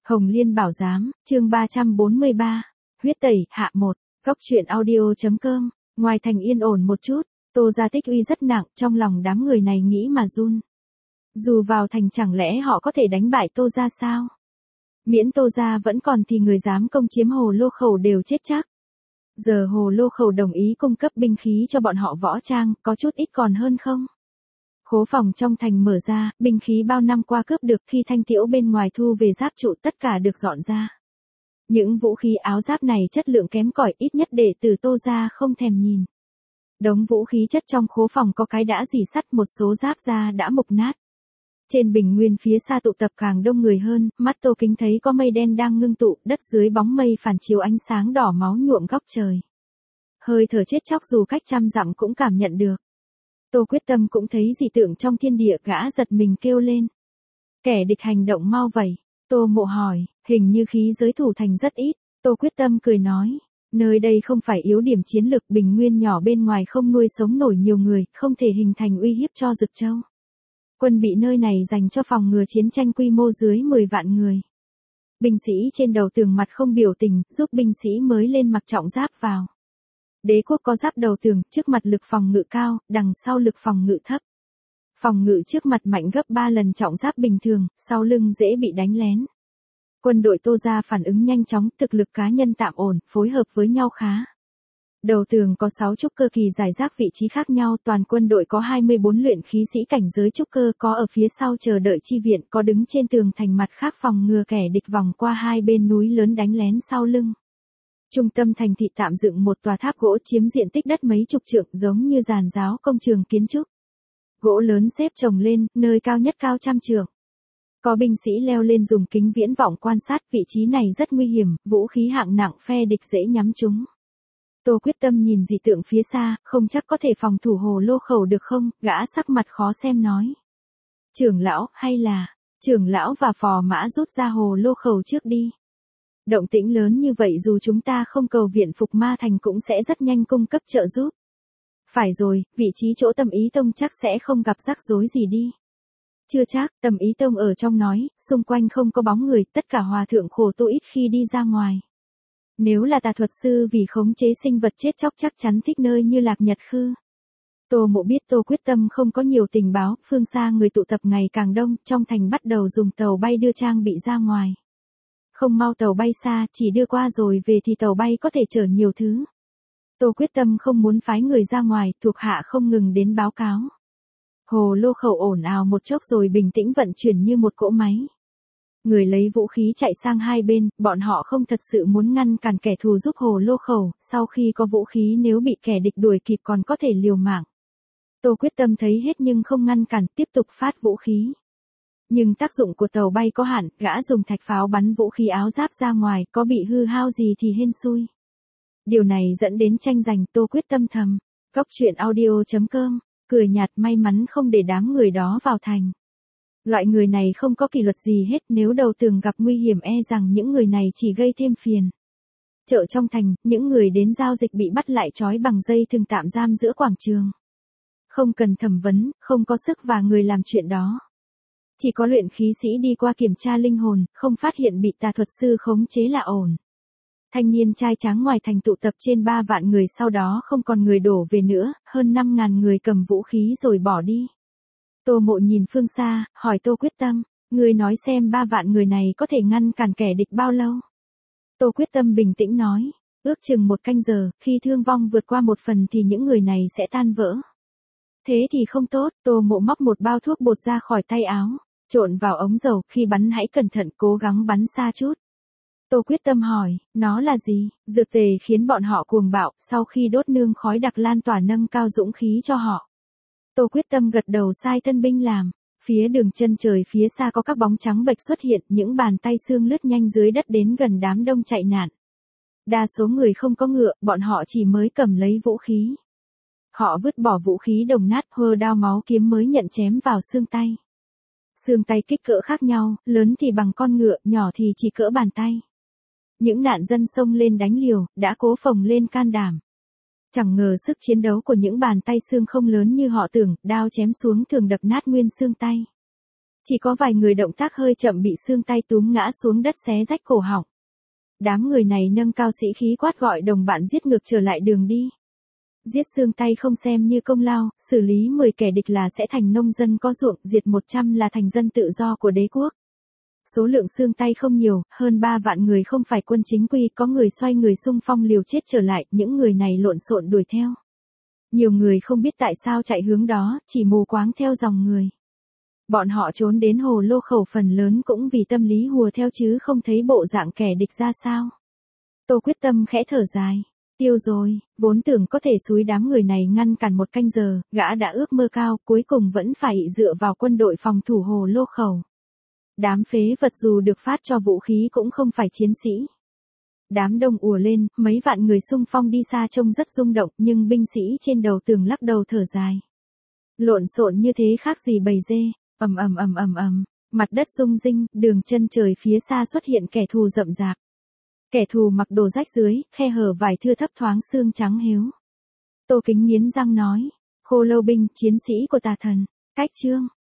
Hồng Liên Bảo Giám, chương 343, huyết tẩy, hạ 1, góc truyện audio.com, ngoài thành yên ổn một chút, Tô Gia tích uy rất nặng, trong lòng đám người này nghĩ mà run. Dù vào thành chẳng lẽ họ có thể đánh bại Tô Gia sao? Miễn Tô Gia vẫn còn thì người dám công chiếm Hồ Lô Khẩu đều chết chắc. Giờ Hồ Lô Khẩu đồng ý cung cấp binh khí cho bọn họ võ trang, có chút ít còn hơn không? Khố phòng trong thành mở ra, binh khí bao năm qua cướp được khi Thanh Tiễu bên ngoài thu về giáp trụ tất cả được dọn ra. Những vũ khí áo giáp này chất lượng kém cỏi, ít nhất đệ tử Tô Gia không thèm nhìn. Đống vũ khí chất trong khố phòng có cái đã rỉ sắt, một số giáp da đã mục nát. Trên bình nguyên phía xa tụ tập càng đông người hơn, mắt Tô Kính thấy có mây đen đang ngưng tụ, đất dưới bóng mây phản chiếu ánh sáng đỏ máu nhuộm góc trời. Hơi thở chết chóc dù cách trăm dặm cũng cảm nhận được. Tô Quyết Tâm cũng thấy dị tượng trong thiên địa, gã giật mình kêu lên. Kẻ địch hành động mau vậy. Tô Mộ hỏi, hình như khí giới thủ thành rất ít. Tô Quyết Tâm cười nói, nơi đây không phải yếu điểm chiến lược, bình nguyên nhỏ bên ngoài không nuôi sống nổi nhiều người, không thể hình thành uy hiếp cho Dực Châu. Quân bị nơi này dành cho phòng ngừa chiến tranh quy mô dưới 10 vạn người. Binh sĩ trên đầu tường mặt không biểu tình, giúp binh sĩ mới lên mặc trọng giáp vào. Đế quốc có giáp đầu tường, trước mặt lực phòng ngự cao, đằng sau lực phòng ngự thấp. Phòng ngự trước mặt mạnh gấp 3 lần trọng giáp bình thường, sau lưng dễ bị đánh lén. Quân đội Tô Gia phản ứng nhanh chóng, thực lực cá nhân tạm ổn, phối hợp với nhau khá. Đầu tường có 6 trúc cơ kỳ giải rác vị trí khác nhau, toàn quân đội có 24 luyện khí sĩ cảnh giới trúc cơ, có ở phía sau chờ đợi chi viện, có đứng trên tường thành mặt khác phòng ngừa kẻ địch vòng qua hai bên núi lớn đánh lén sau lưng. Trung tâm thành thị tạm dựng một tòa tháp gỗ chiếm diện tích đất mấy chục trượng, giống như giàn giáo công trường kiến trúc. Gỗ lớn xếp chồng lên, nơi cao nhất cao trăm trượng. Có binh sĩ leo lên dùng kính viễn vọng quan sát, vị trí này rất nguy hiểm, vũ khí hạng nặng phe địch dễ nhắm trúng. Tô Quyết Tâm nhìn dị tượng phía xa, không chắc có thể phòng thủ Hồ Lô Khẩu được không, gã sắc mặt khó xem nói. Trưởng lão, hay là, trưởng lão và phò mã rút ra Hồ Lô Khẩu trước đi. Động tĩnh lớn như vậy dù chúng ta không cầu viện Phục Ma Thành cũng sẽ rất nhanh cung cấp trợ giúp. Phải rồi, vị trí chỗ Tâm Ý Tông chắc sẽ không gặp rắc rối gì đi. Chưa chắc, Tâm Ý Tông ở trong nói, xung quanh không có bóng người, tất cả hòa thượng khổ tu ít khi đi ra ngoài. Nếu là tà thuật sư vì khống chế sinh vật chết chóc chắc chắn thích nơi như Lạc Nhật Khư. Tô Mộ biết Tô Quyết Tâm không có nhiều tình báo, phương xa người tụ tập ngày càng đông, trong thành bắt đầu dùng tàu bay đưa trang bị ra ngoài. Không mau tàu bay xa, chỉ đưa qua rồi về thì tàu bay có thể chở nhiều thứ. Tô Quyết Tâm không muốn phái người ra ngoài, thuộc hạ không ngừng đến báo cáo. Hồ Lô Khẩu ồn ào một chốc rồi bình tĩnh vận chuyển như một cỗ máy. Người lấy vũ khí chạy sang hai bên, bọn họ không thật sự muốn ngăn cản kẻ thù giúp Hồ Lô Khẩu, sau khi có vũ khí nếu bị kẻ địch đuổi kịp còn có thể liều mạng. Tô Quyết Tâm thấy hết nhưng không ngăn cản, tiếp tục phát vũ khí. Nhưng tác dụng của tàu bay có hạn, gã dùng thạch pháo bắn vũ khí áo giáp ra ngoài, có bị hư hao gì thì hên xui. Điều này dẫn đến tranh giành. Tô Quyết Tâm thầm. Góc truyện audio.com, cười nhạt, may mắn không để đám người đó vào thành. Loại người này không có kỷ luật gì hết, nếu đầu tường gặp nguy hiểm e rằng những người này chỉ gây thêm phiền. Chợ trong thành, những người đến giao dịch bị bắt lại trói bằng dây thừng tạm giam giữa quảng trường. Không cần thẩm vấn, không có sức và người làm chuyện đó. Chỉ có luyện khí sĩ đi qua kiểm tra linh hồn, không phát hiện bị tà thuật sư khống chế là ổn. Thanh niên trai tráng ngoài thành tụ tập trên 3 vạn người, sau đó không còn người đổ về nữa, hơn 5.000 người cầm vũ khí rồi bỏ đi. Tô Mộ nhìn phương xa, hỏi Tô Quyết Tâm, người nói xem 3 vạn người này có thể ngăn cản kẻ địch bao lâu? Tô Quyết Tâm bình tĩnh nói, ước chừng 1 canh giờ, khi thương vong vượt qua 1 phần thì những người này sẽ tan vỡ. Thế thì không tốt. Tô Mộ móc một bao thuốc bột ra khỏi tay áo, trộn vào ống dầu, khi bắn hãy cẩn thận, cố gắng bắn xa chút. Tô Quyết Tâm hỏi, nó là gì? Dược tề khiến bọn họ cuồng bạo, sau khi đốt nương khói đặc lan tỏa nâng cao dũng khí cho họ. Tô Quyết Tâm gật đầu sai thân binh làm. Phía đường chân trời phía xa có các bóng trắng bệch xuất hiện, những bàn tay xương lướt nhanh dưới đất đến gần đám đông chạy nạn. Đa số người không có ngựa, bọn họ chỉ mới cầm lấy vũ khí. Họ vứt bỏ vũ khí đồng nát, hơ đao máu kiếm mới nhận chém vào xương tay. Xương tay kích cỡ khác nhau, lớn thì bằng con ngựa, nhỏ thì chỉ cỡ bàn tay. Những nạn dân xông lên đánh liều, đã cố phồng lên can đảm. Chẳng ngờ sức chiến đấu của những bàn tay xương không lớn như họ tưởng, đao chém xuống thường đập nát nguyên xương tay. Chỉ có vài người động tác hơi chậm bị xương tay túm ngã xuống đất xé rách cổ họng. Đám người này nâng cao sĩ khí quát gọi đồng bạn giết ngược trở lại đường đi. Giết xương tay không xem như công lao, xử lý 10 kẻ địch là sẽ thành nông dân có ruộng, diệt 100 là thành dân tự do của đế quốc. Số lượng xương tay không nhiều, hơn 3 vạn người không phải quân chính quy, có người xoay người xung phong liều chết trở lại, những người này lộn xộn đuổi theo. Nhiều người không biết tại sao chạy hướng đó, chỉ mù quáng theo dòng người. Bọn họ trốn đến hồ lô khẩu phần lớn cũng vì tâm lý hùa theo chứ không thấy bộ dạng kẻ địch ra sao. Tô quyết tâm khẽ thở dài. Tiêu rồi, vốn tưởng có thể xúi đám người này ngăn cản một canh giờ, gã đã ước mơ cao, cuối cùng vẫn phải dựa vào quân đội phòng thủ hồ lô khẩu. Đám phế vật dù được phát cho vũ khí cũng không phải chiến sĩ. Đám đông ùa lên, mấy vạn người xung phong đi xa trông rất rung động, nhưng binh sĩ trên đầu tường lắc đầu thở dài. Lộn xộn như thế khác gì bầy dê, ầm ầm ầm ầm ầm, mặt đất rung rinh, đường chân trời phía xa xuất hiện kẻ thù rậm rạp. Kẻ thù mặc đồ rách dưới, khe hở vải thưa thấp thoáng xương trắng héo. Tô Kính nghiến răng nói, Khô Lâu binh, chiến sĩ của tà thần, cách chương.